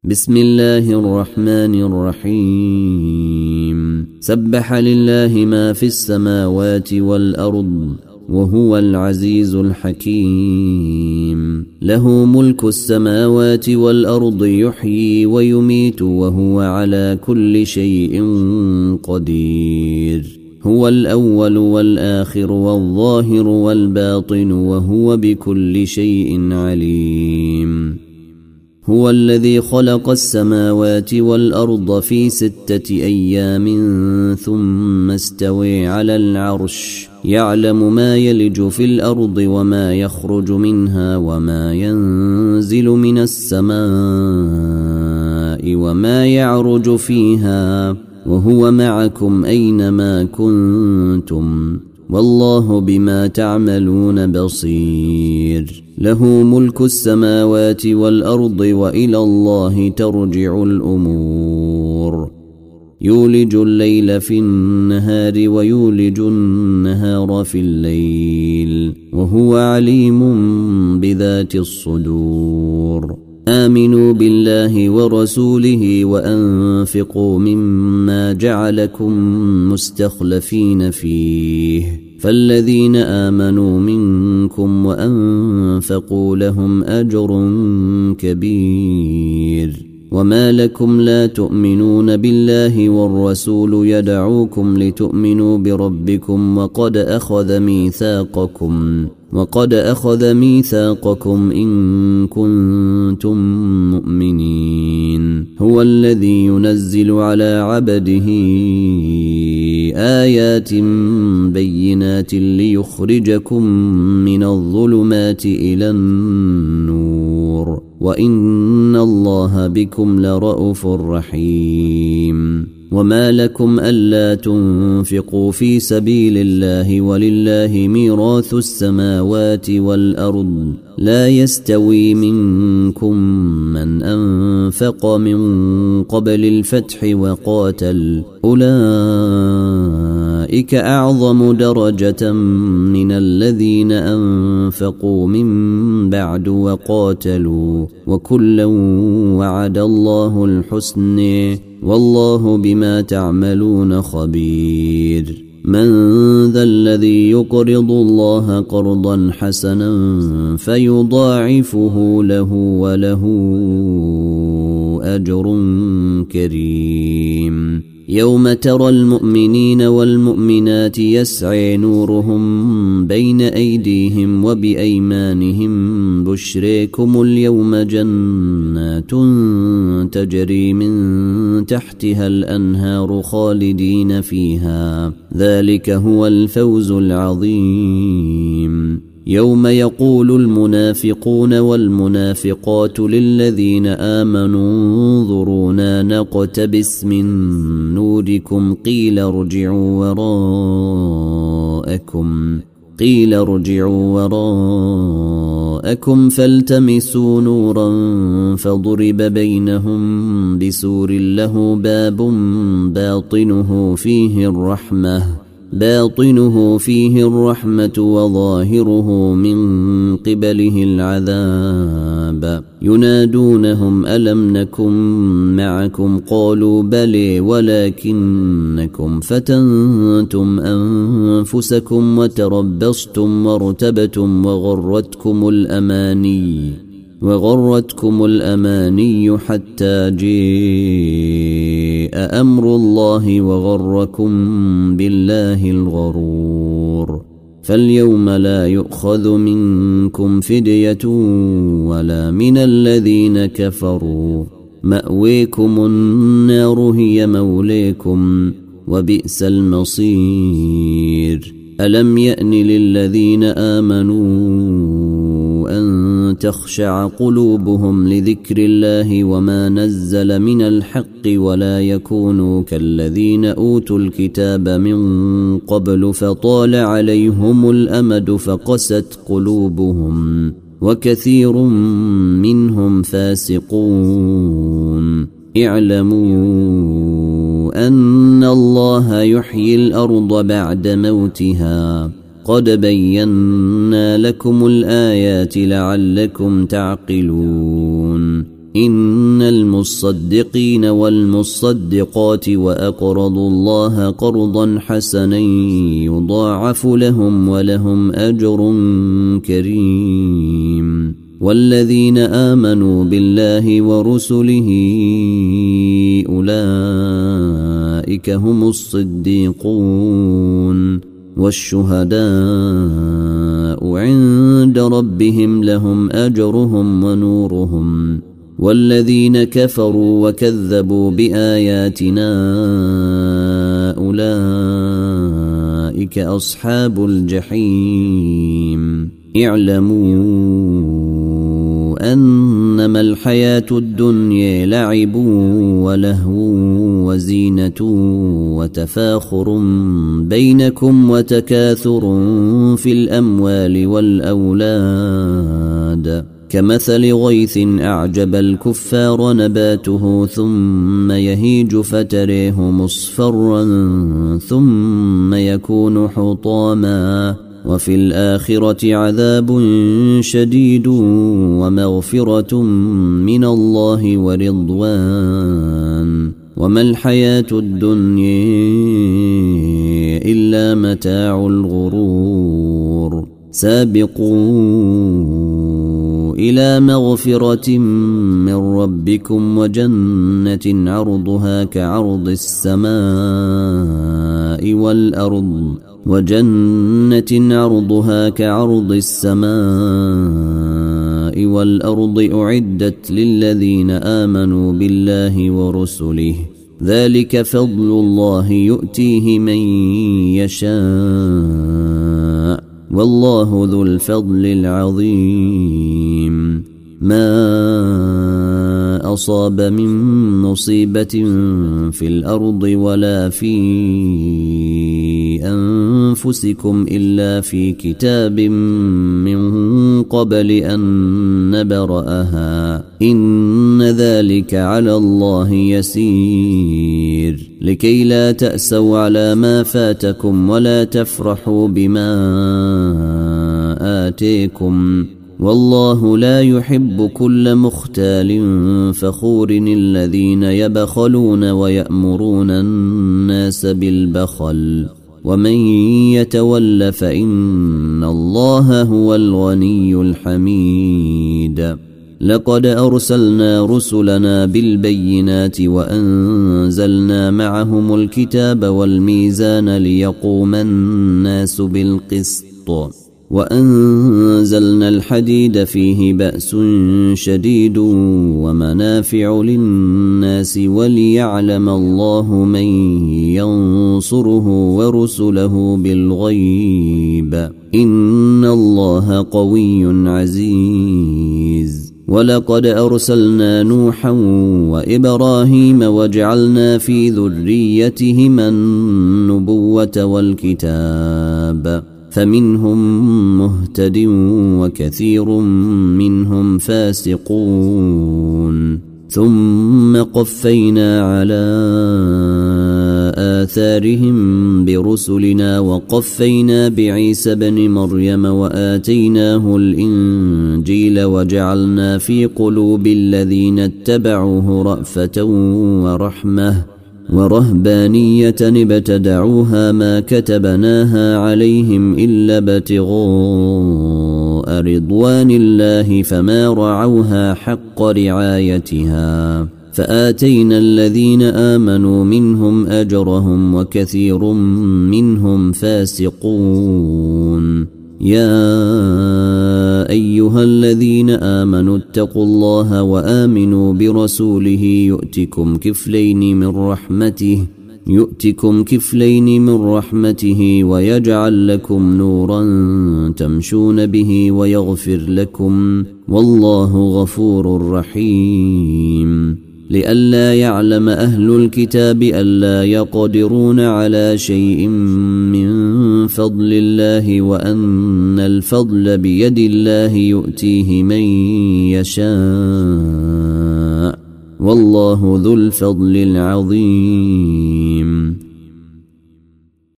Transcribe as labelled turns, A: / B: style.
A: بسم الله الرحمن الرحيم سبح لله ما في السماوات والأرض وهو العزيز الحكيم له ملك السماوات والأرض يحيي ويميت وهو على كل شيء قدير هو الأول والآخر والظاهر والباطن وهو بكل شيء عليم هو الذي خلق السماوات والأرض في 6 أيام ثم استوى على العرش يعلم ما يلج في الأرض وما يخرج منها وما ينزل من السماء وما يعرج فيها وهو معكم أينما كنتم والله بما تعملون بصير له ملك السماوات والأرض وإلى الله ترجع الأمور يولج الليل في النهار ويولج النهار في الليل وهو عليم بذات الصدور آمنوا بالله ورسوله وأنفقوا مما جعلكم مستخلفين فيه فالذين آمنوا منكم وأنفقوا لهم أجر كبير وما لكم لا تؤمنون بالله والرسول يدعوكم لتؤمنوا بربكم وقد أخذ ميثاقكم إن كنتم مؤمنين هو الذي ينزل على عبده آيات بينات ليخرجكم من الظلمات إلى النور وإن الله بكم لرءوف رحيم وما لكم ألا تنفقوا في سبيل الله ولله ميراث السماوات والأرض لا يستوي منكم من أنفق من قبل الفتح وقاتل أولئك أعظم درجة من الذين أنفقوا من بعد وقاتلوا وكلا وعد الله الحسنى والله بما تعملون خبير من ذا الذي يقرض الله قرضا حسنا فيضاعفه له وله أجر كريم يوم ترى المؤمنين والمؤمنات يسعى نورهم بين أيديهم وبأيمانهم بشريكم اليوم جنات تجري من تحتها الأنهار خالدين فيها ذلك هو الفوز العظيم يوم يقول المنافقون والمنافقات للذين آمنوا انظرونا نقتبس من نوركم قيل ارجعوا وراءكم فالتمسوا نورا فضرب بينهم بسور له باب باطنه فيه الرحمة وظاهره من قبله العذاب ينادونهم ألم نكن معكم قالوا بلى ولكنكم فتنتم أنفسكم وتربصتم وارتبتم وغرتكم الأماني حتى جاء أمر الله وغركم بالله الغرور فاليوم لا يؤخذ منكم فدية ولا من الذين كفروا مأويكم النار هي موليكم وبئس المصير ألم يأن للذين آمنوا أن تخشع قلوبهم لذكر الله وما نزل من الحق ولا يكونوا كالذين أوتوا الكتاب من قبل فطال عليهم الأمد فقست قلوبهم وكثير منهم فاسقون اعلموا أن الله يحيي الأرض بعد موتها قد بينا لكم الآيات لعلكم تعقلون إن المصدقين والمصدقات وأقرضوا الله قرضا حسنا يضاعف لهم ولهم أجر كريم. والذين آمنوا بالله ورسله أولئك هم الصديقون والشهداء عند ربهم لهم أجرهم ونورهم. والذين كفروا وكذبوا بآياتنا أولئك أصحاب الجحيم. اعلموا أنما الحياة الدنيا لعب ولهو وزينة وتفاخر بينكم وتكاثر في الأموال والأولاد كمثل غيث أعجب الكفار نباته ثم يهيج فتريه مصفرا ثم يكون حطاما وفي الآخرة عذاب شديد ومغفرة من الله ورضوان وما الحياة الدنيا إلا متاع الغرور. سابقوا إلى مغفرة من ربكم وجنة عرضها كعرض السماء والأرض أعدت للذين آمنوا بالله ورسله ذلك فضل الله يؤتيه من يشاء والله ذو الفضل العظيم. ما أصاب من مصيبة في الأرض ولا في أنفسكم إلا في كتاب من قبل أن نبرأها إن ذلك على الله يسير. لكي لا تأسوا على ما فاتكم ولا تفرحوا بما آتيكم والله لا يحب كل مختال فخور الذين يبخلون ويأمرون الناس بالبخل ومن يتول فإن الله هو الغني الحميد. لقد أرسلنا رسلنا بالبينات وأنزلنا معهم الكتاب والميزان ليقوم الناس بالقسط وأنزلنا الحديد فيه بأس شديد ومنافع للناس وليعلم الله من ينصره ورسله بالغيب إن الله قوي عزيز. ولقد أرسلنا نوحا وإبراهيم وجعلنا في ذريتهما النبوة والكتاب فمنهم مهتد وكثير منهم فاسقون. ثم قفينا على آثارهم برسلنا وقفينا بعيسى بن مريم وآتيناه الإنجيل وجعلنا في قلوب الذين اتبعوه رأفة ورحمة ورهبانية ابتدعوها ما كتبناها عليهم إلا ابتغاء رضوان الله فما رعوها حق رعايتها فآتينا الذين آمنوا منهم أجرهم وكثير منهم فاسقون. يا أيها الذين آمنوا اتقوا الله وآمنوا برسوله يؤتكم كفلين من رحمته ويجعل لكم نورا تمشون به ويغفر لكم والله غفور رحيم. لئلا يعلم أهل الكتاب ألا يقدرون على شيء من فضل الله وأن الفضل بيد الله يؤتيه من يشاء والله ذو الفضل العظيم.